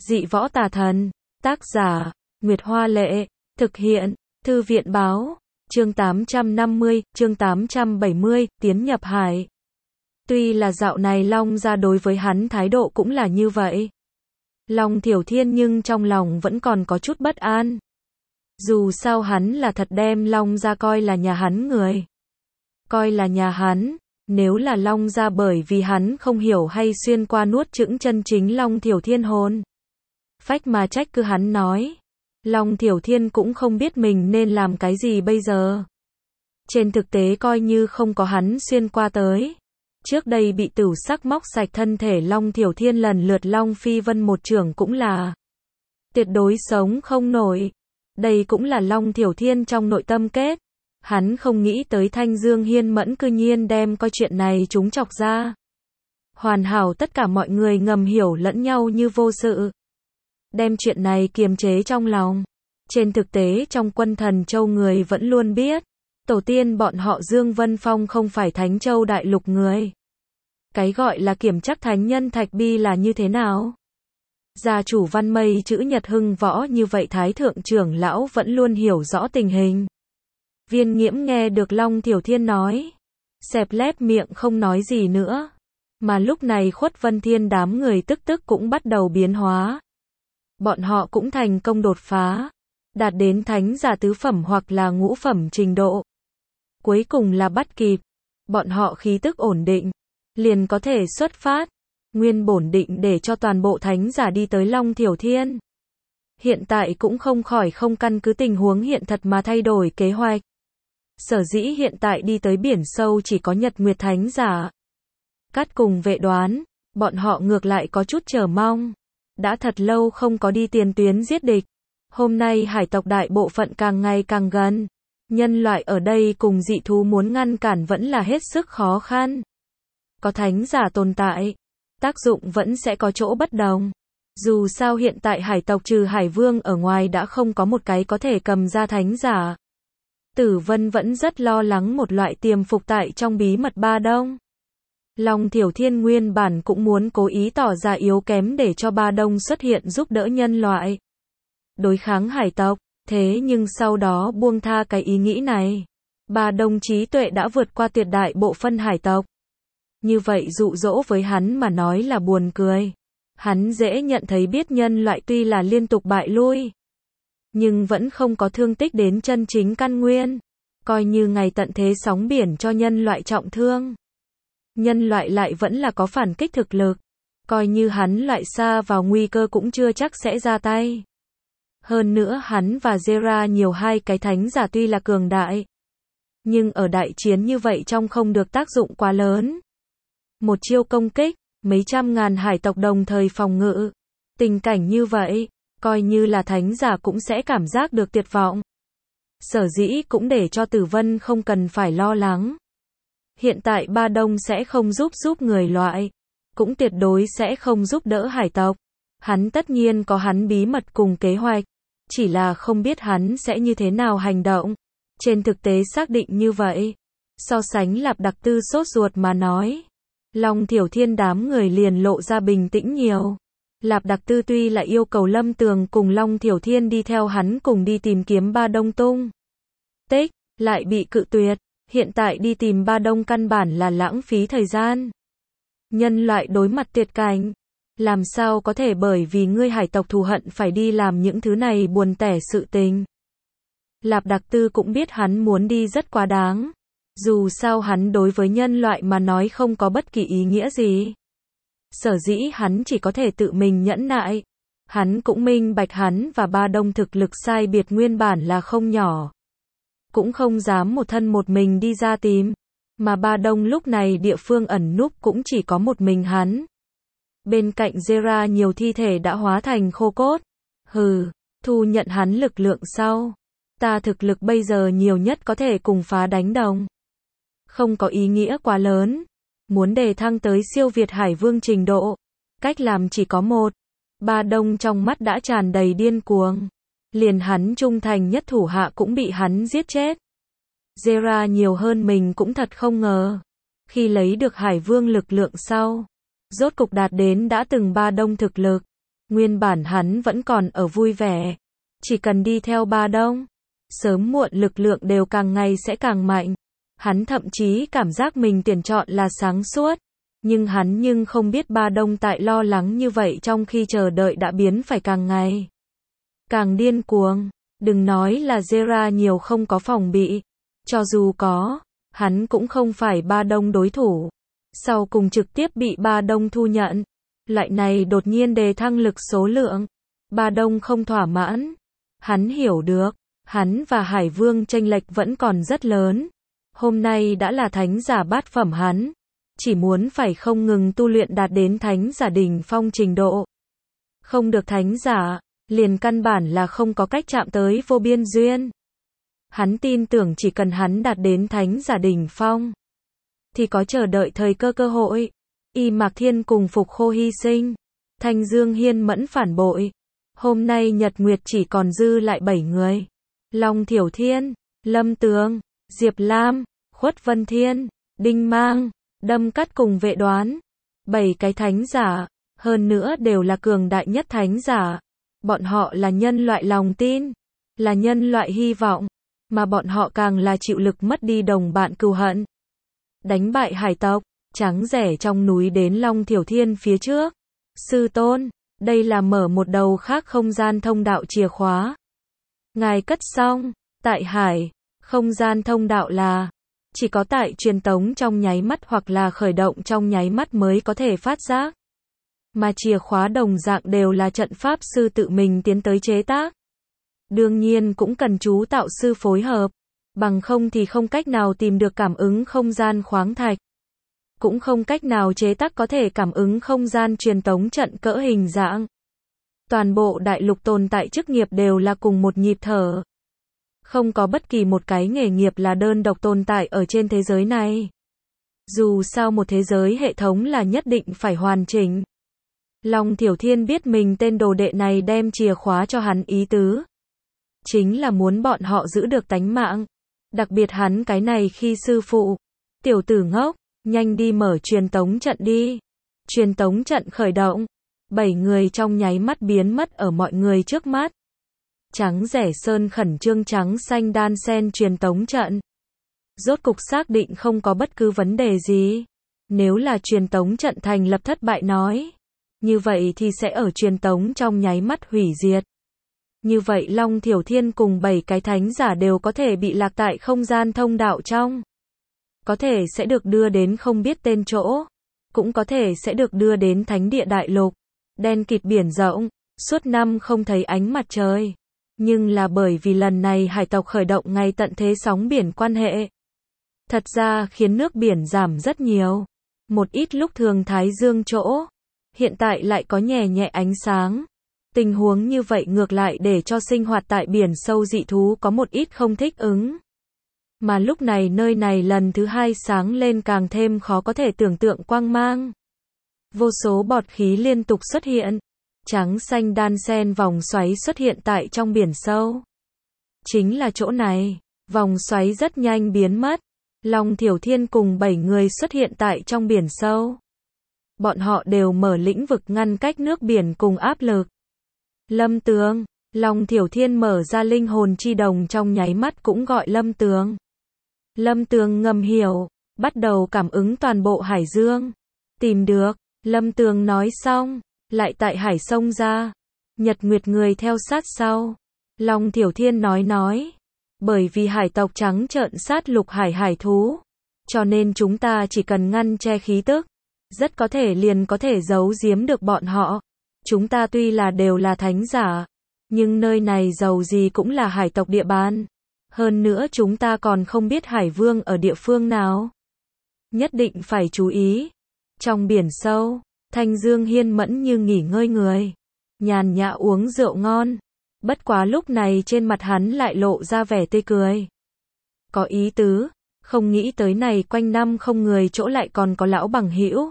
Dị võ tà thần. Tác giả, Nguyệt Hoa Lệ. Thực hiện, Thư viện Báo. Chương 850, chương 870, tiến nhập hải. Tuy là dạo này Long gia đối với hắn thái độ cũng là như vậy. Long Thiểu Thiên nhưng trong lòng vẫn còn có chút bất an. Dù sao hắn là thật đem Long gia coi là nhà hắn người. Coi là nhà hắn, nếu là Long gia bởi vì hắn không hiểu hay xuyên qua nuốt chửng chân chính Long Thiểu Thiên hồn. Phách mà trách cứ hắn nói. Long Thiểu Thiên cũng không biết mình nên làm cái gì bây giờ. Trên thực tế coi như không có hắn xuyên qua tới. Trước đây bị Tửu Sắc móc sạch thân thể Long Thiểu Thiên lần lượt Long Phi Vân một chưởng cũng là tuyệt đối sống không nổi. Đây cũng là Long Thiểu Thiên trong nội tâm kết. Hắn không nghĩ tới Thanh Dương Hiên Mẫn cư nhiên đem coi chuyện này chúng chọc ra. Hoàn hảo tất cả mọi người ngầm hiểu lẫn nhau như vô sự. Đem chuyện này kiềm chế trong lòng. Trên thực tế trong Quân Thần Châu người vẫn luôn biết. Tổ tiên bọn họ Dương Vân Phong không phải Thánh Châu đại lục người. Cái gọi là kiểm chắc thánh nhân thạch bi là như thế nào? Gia chủ Văn Mây chữ Nhật Hưng Võ như vậy Thái Thượng trưởng lão vẫn luôn hiểu rõ tình hình. Viên Nghiễm nghe được Long Thiểu Thiên nói. Xẹp lép miệng không nói gì nữa. Mà lúc này Khuất Vân Thiên đám người tức cũng bắt đầu biến hóa. Bọn họ cũng thành công đột phá. Đạt đến thánh giả tứ phẩm hoặc là ngũ phẩm trình độ. Cuối cùng là bắt kịp. Bọn họ khí tức ổn định. Liền có thể xuất phát. Nguyên bổn định để cho toàn bộ thánh giả đi tới Long Thiểu Thiên. Hiện tại cũng không khỏi không căn cứ tình huống hiện thật mà thay đổi kế hoạch. Sở dĩ hiện tại đi tới biển sâu chỉ có Nhật Nguyệt thánh giả. Cát cùng Vệ đoán, bọn họ ngược lại có chút chờ mong. Đã thật lâu không có đi tiền tuyến giết địch. Hôm nay hải tộc đại bộ phận càng ngày càng gần. Nhân loại ở đây cùng dị thú muốn ngăn cản vẫn là hết sức khó khăn. Có thánh giả tồn tại, tác dụng vẫn sẽ có chỗ bất đồng. Dù sao hiện tại hải tộc trừ Hải Vương ở ngoài đã không có một cái có thể cầm ra thánh giả. Tử Vân vẫn rất lo lắng một loại tiềm phục tại trong bí mật Ba Đông. Long Thiểu Thiên nguyên bản cũng muốn cố ý tỏ ra yếu kém để cho Ba Đông xuất hiện giúp đỡ nhân loại. Đối kháng hải tộc, thế nhưng sau đó buông tha cái ý nghĩ này. Ba Đông trí tuệ đã vượt qua tuyệt đại bộ phân hải tộc. Như vậy dụ dỗ với hắn mà nói là buồn cười. Hắn dễ nhận thấy biết nhân loại tuy là liên tục bại lui. Nhưng vẫn không có thương tích đến chân chính căn nguyên. Coi như ngày tận thế sóng biển cho nhân loại trọng thương. Nhân loại lại vẫn là có phản kích thực lực. Coi như hắn loại xa vào nguy cơ cũng chưa chắc sẽ ra tay. Hơn nữa hắn và Zera nhiều hai cái thánh giả tuy là cường đại. Nhưng ở đại chiến như vậy trong không được tác dụng quá lớn. Một chiêu công kích, mấy trăm ngàn hải tộc đồng thời phòng ngự. Tình cảnh như vậy, coi như là thánh giả cũng sẽ cảm giác được tuyệt vọng. Sở dĩ cũng để cho Tử Vân không cần phải lo lắng. Hiện tại Ba Đông sẽ không giúp người loại. Cũng tuyệt đối sẽ không giúp đỡ hải tộc. Hắn tất nhiên có hắn bí mật cùng kế hoạch. Chỉ là không biết hắn sẽ như thế nào hành động. Trên thực tế xác định như vậy. So sánh Lạp Đặc Tư sốt ruột mà nói. Long Thiểu Thiên đám người liền lộ ra bình tĩnh nhiều. Lạp Đặc Tư tuy là yêu cầu Lâm Tường cùng Long Thiểu Thiên đi theo hắn cùng đi tìm kiếm Ba Đông tung tích, lại bị cự tuyệt. Hiện tại đi tìm Ba Đông căn bản là lãng phí thời gian. Nhân loại đối mặt tuyệt cảnh. Làm sao có thể bởi vì ngươi hải tộc thù hận phải đi làm những thứ này buồn tẻ sự tình. Lạp Đặc Tư cũng biết hắn muốn đi rất quá đáng. Dù sao hắn đối với nhân loại mà nói không có bất kỳ ý nghĩa gì. Sở dĩ hắn chỉ có thể tự mình nhẫn nại. Hắn cũng minh bạch hắn và Ba Đông thực lực sai biệt nguyên bản là không nhỏ. Cũng không dám một thân một mình đi ra tìm. Mà Ba Đông lúc này địa phương ẩn núp cũng chỉ có một mình hắn. Bên cạnh Zera nhiều thi thể đã hóa thành khô cốt. Hừ, thu nhận hắn lực lượng sau. Ta thực lực bây giờ nhiều nhất có thể cùng phá đánh đồng. Không có ý nghĩa quá lớn. Muốn đề thăng tới siêu việt Hải Vương trình độ. Cách làm chỉ có một. Ba Đông trong mắt đã tràn đầy điên cuồng. Liền hắn trung thành nhất thủ hạ cũng bị hắn giết chết. Zera nhiều hơn mình cũng thật không ngờ. Khi lấy được Hải Vương lực lượng sau. Rốt cục đạt đến đã từng Ba Đông thực lực. Nguyên bản hắn vẫn còn ở vui vẻ. Chỉ cần đi theo Ba Đông, sớm muộn lực lượng đều càng ngày sẽ càng mạnh. Hắn thậm chí cảm giác mình tuyển chọn là sáng suốt. Nhưng hắn không biết Ba Đông tại lo lắng như vậy trong khi chờ đợi đã biến phải càng ngày càng điên cuồng. Đừng nói là Zera nhiều không có phòng bị. Cho dù có, hắn cũng không phải Ba Đông đối thủ. Sau cùng trực tiếp bị Ba Đông thu nhận. Loại này đột nhiên đề thăng lực số lượng. Ba Đông không thỏa mãn. Hắn hiểu được, hắn và Hải Vương chênh lệch vẫn còn rất lớn. Hôm nay đã là thánh giả bát phẩm hắn. Chỉ muốn phải không ngừng tu luyện đạt đến thánh giả đỉnh phong trình độ. Không được thánh giả, liền căn bản là không có cách chạm tới vô biên duyên. Hắn tin tưởng chỉ cần hắn đạt đến thánh giả đỉnh phong, thì có chờ đợi thời cơ hội. Y Mạc Thiên cùng Phục Khô hy sinh. Thanh Dương Hiên Mẫn phản bội. Hôm nay Nhật Nguyệt chỉ còn dư lại 7 người. Long Thiểu Thiên, Lâm Tường, Diệp Lam, Khuất Vân Thiên, Đinh Mang, Đâm Cắt cùng Vệ Đoán. 7 cái thánh giả, hơn nữa đều là cường đại nhất thánh giả. Bọn họ là nhân loại lòng tin, là nhân loại hy vọng, mà bọn họ càng là chịu lực mất đi đồng bạn cừu hận. Đánh bại hải tộc, trắng rẻ trong núi đến Long Thiểu Thiên phía trước. Sư tôn, đây là mở một đầu khác không gian thông đạo chìa khóa. Ngài cất xong, tại hải, không gian thông đạo là chỉ có tại truyền tống trong nháy mắt hoặc là khởi động trong nháy mắt mới có thể phát giác. Mà chìa khóa đồng dạng đều là trận pháp sư tự mình tiến tới chế tác. Đương nhiên cũng cần chú tạo sư phối hợp, bằng không thì không cách nào tìm được cảm ứng không gian khoáng thạch. Cũng không cách nào chế tác có thể cảm ứng không gian truyền tống trận cỡ hình dạng. Toàn bộ đại lục tồn tại chức nghiệp đều là cùng một nhịp thở. Không có bất kỳ một cái nghề nghiệp là đơn độc tồn tại ở trên thế giới này. Dù sao một thế giới hệ thống là nhất định phải hoàn chỉnh. Long Thiểu Thiên biết mình tên đồ đệ này đem chìa khóa cho hắn ý tứ. Chính là muốn bọn họ giữ được tánh mạng. Đặc biệt hắn cái này khi sư phụ. Tiểu tử ngốc, nhanh đi mở truyền tống trận đi. Truyền tống trận khởi động. 7 người trong nháy mắt biến mất ở mọi người trước mắt. Trắng rẻ sơn khẩn trương trắng xanh đan sen truyền tống trận. Rốt cục xác định không có bất cứ vấn đề gì. Nếu là truyền tống trận thành lập thất bại nói, như vậy thì sẽ ở truyền tống trong nháy mắt hủy diệt. Như vậy Long Thiểu Thiên cùng 7 cái thánh giả đều có thể bị lạc tại không gian thông đạo trong. Có thể sẽ được đưa đến không biết tên chỗ. Cũng có thể sẽ được đưa đến thánh địa đại lục. Đen kịt biển rộng, suốt năm không thấy ánh mặt trời. Nhưng là bởi vì lần này hải tộc khởi động ngay tận thế sóng biển quan hệ. Thật ra khiến nước biển giảm rất nhiều. Một ít lúc thường thái dương chỗ, hiện tại lại có nhẹ nhẹ ánh sáng. Tình huống như vậy ngược lại để cho sinh hoạt tại biển sâu dị thú có một ít không thích ứng. Mà lúc này nơi này lần thứ 2 sáng lên càng thêm khó có thể tưởng tượng quang mang. Vô số bọt khí liên tục xuất hiện. Trắng xanh đan sen vòng xoáy xuất hiện tại trong biển sâu. Chính là chỗ này, vòng xoáy rất nhanh biến mất. Long Thiểu Thiên cùng 7 người xuất hiện tại trong biển sâu. Bọn họ đều mở lĩnh vực ngăn cách nước biển cùng áp lực. Lâm Tường, Long Thiểu Thiên mở ra linh hồn chi đồng trong nháy mắt cũng gọi Lâm Tường. Lâm Tường ngầm hiểu, bắt đầu cảm ứng toàn bộ hải dương. Tìm được, Lâm Tường nói xong, lại tại hải sông ra. Nhật Nguyệt người theo sát sau. Long Thiểu Thiên nói. Bởi vì hải tộc trắng trợn sát lục hải thú. Cho nên chúng ta chỉ cần ngăn che khí tức. Rất có thể liền có thể giấu giếm được bọn họ. Chúng ta tuy là đều là thánh giả. Nhưng nơi này dầu gì cũng là hải tộc địa bàn. Hơn nữa chúng ta còn không biết Hải Vương ở địa phương nào. Nhất định phải chú ý. Trong biển sâu, Thanh Dương Hiên Mẫn như nghỉ ngơi người. Nhàn nhã uống rượu ngon. Bất quá lúc này trên mặt hắn lại lộ ra vẻ tươi cười. Có ý tứ, không nghĩ tới này quanh năm không người chỗ lại còn có lão bằng hữu.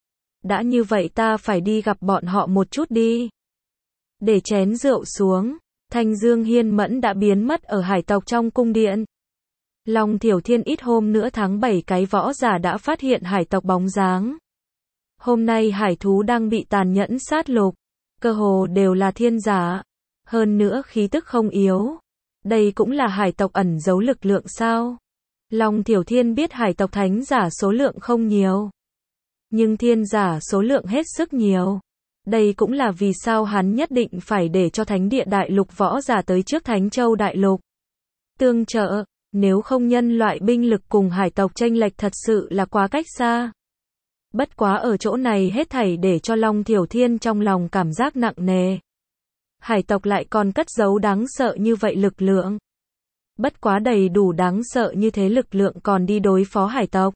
Đã như vậy ta phải đi gặp bọn họ một chút đi. Để chén rượu xuống, Thanh Dương Hiên Mẫn đã biến mất ở hải tộc trong cung điện. Long Thiểu Thiên ít hôm nữa tháng 7 cái võ giả đã phát hiện hải tộc bóng dáng. Hôm nay hải thú đang bị tàn nhẫn sát lục. cơ hồ đều là thiên giả. Hơn nữa khí tức không yếu. Đây cũng là hải tộc ẩn giấu lực lượng sao? Long Thiểu Thiên biết hải tộc thánh giả số lượng không nhiều. Nhưng thiên giả số lượng hết sức nhiều. Đây cũng là vì sao hắn nhất định phải để cho thánh địa đại lục võ giả tới trước Thánh Châu đại lục tương trợ, nếu không nhân loại binh lực cùng hải tộc chênh lệch thật sự là quá cách xa. Bất quá ở chỗ này hết thảy để cho Long Thiểu Thiên trong lòng cảm giác nặng nề. Hải tộc lại còn cất giấu đáng sợ như vậy lực lượng. Bất quá đầy đủ đáng sợ như thế lực lượng còn đi đối phó hải tộc.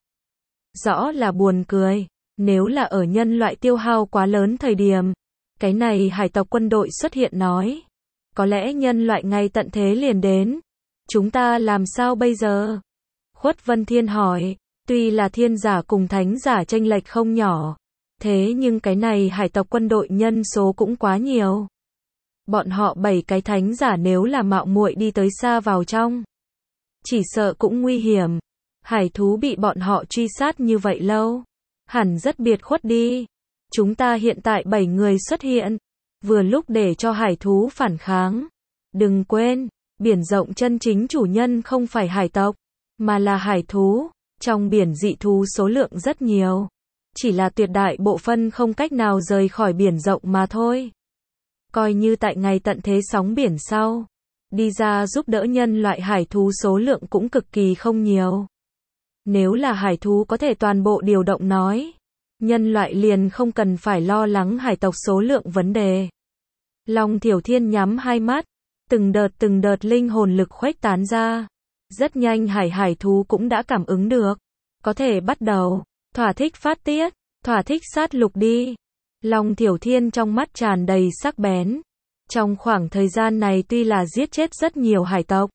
Rõ là buồn cười. Nếu là ở nhân loại tiêu hao quá lớn thời điểm, cái này hải tộc quân đội xuất hiện nói, có lẽ nhân loại ngay tận thế liền đến. Chúng ta làm sao bây giờ? Khuất Vân Thiên hỏi, tuy là thiên giả cùng thánh giả chênh lệch không nhỏ, thế nhưng cái này hải tộc quân đội nhân số cũng quá nhiều. Bọn họ 7 cái thánh giả nếu là mạo muội đi tới xa vào trong, chỉ sợ cũng nguy hiểm. Hải thú bị bọn họ truy sát như vậy lâu, hẳn rất biệt khuất đi. Chúng ta hiện tại 7 người xuất hiện, vừa lúc để cho hải thú phản kháng. Đừng quên, biển rộng chân chính chủ nhân không phải hải tộc, mà là hải thú. Trong biển dị thú số lượng rất nhiều, chỉ là tuyệt đại bộ phân không cách nào rời khỏi biển rộng mà thôi. Coi như tại ngày tận thế sóng biển sau, đi ra giúp đỡ nhân loại hải thú số lượng cũng cực kỳ không nhiều. Nếu là hải thú có thể toàn bộ điều động nói, nhân loại liền không cần phải lo lắng hải tộc số lượng vấn đề. Long Thiểu Thiên nhắm hai mắt, từng đợt linh hồn lực khuếch tán ra. Rất nhanh hải thú cũng đã cảm ứng được, có thể bắt đầu, thỏa thích phát tiết, thỏa thích sát lục đi. Long Thiểu Thiên trong mắt tràn đầy sắc bén. Trong khoảng thời gian này tuy là giết chết rất nhiều hải tộc,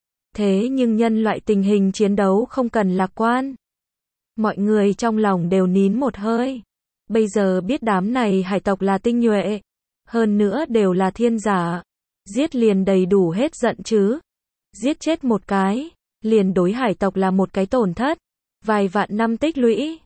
thế nhưng nhân loại tình hình chiến đấu không cần lạc quan. Mọi người trong lòng đều nín một hơi. Bây giờ biết đám này hải tộc là tinh nhuệ, hơn nữa đều là thiên giả, giết liền đầy đủ hết giận chứ. Giết chết một cái, liền đối hải tộc là một cái tổn thất. Vài vạn năm tích lũy,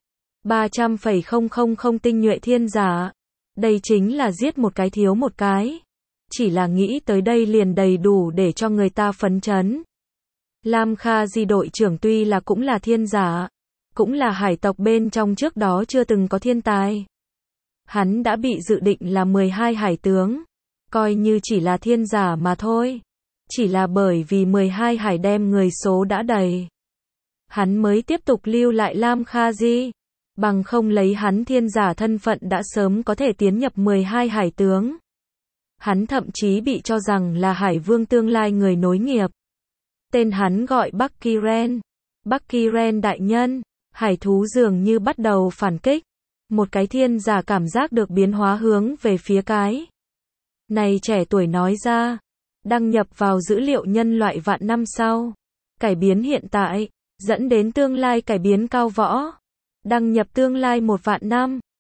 300,000 tinh nhuệ thiên giả. Đây chính là giết một cái thiếu một cái. Chỉ là nghĩ tới đây liền đầy đủ để cho người ta phấn chấn. Lam Kha Di đội trưởng tuy là cũng là thiên giả, cũng là hải tộc bên trong trước đó chưa từng có thiên tài. Hắn đã bị dự định là 12 hải tướng, coi như chỉ là thiên giả mà thôi. Chỉ là bởi vì 12 hải đem người số đã đầy, hắn mới tiếp tục lưu lại Lam Kha Di. Bằng không lấy hắn thiên giả thân phận đã sớm có thể tiến nhập 12 hải tướng. Hắn thậm chí bị cho rằng là hải vương tương lai người nối nghiệp. Tên hắn gọi Bắc Kiren. Bắc Kiren đại nhân, hải thú dường như bắt đầu phản kích. Một cái thiên giả cảm giác được biến hóa hướng về phía cái này trẻ tuổi nói ra. Đăng nhập vào dữ liệu nhân loại vạn năm sau. Cải biến hiện tại, dẫn đến tương lai cải biến cao võ. Đăng nhập tương lai 1 vạn năm.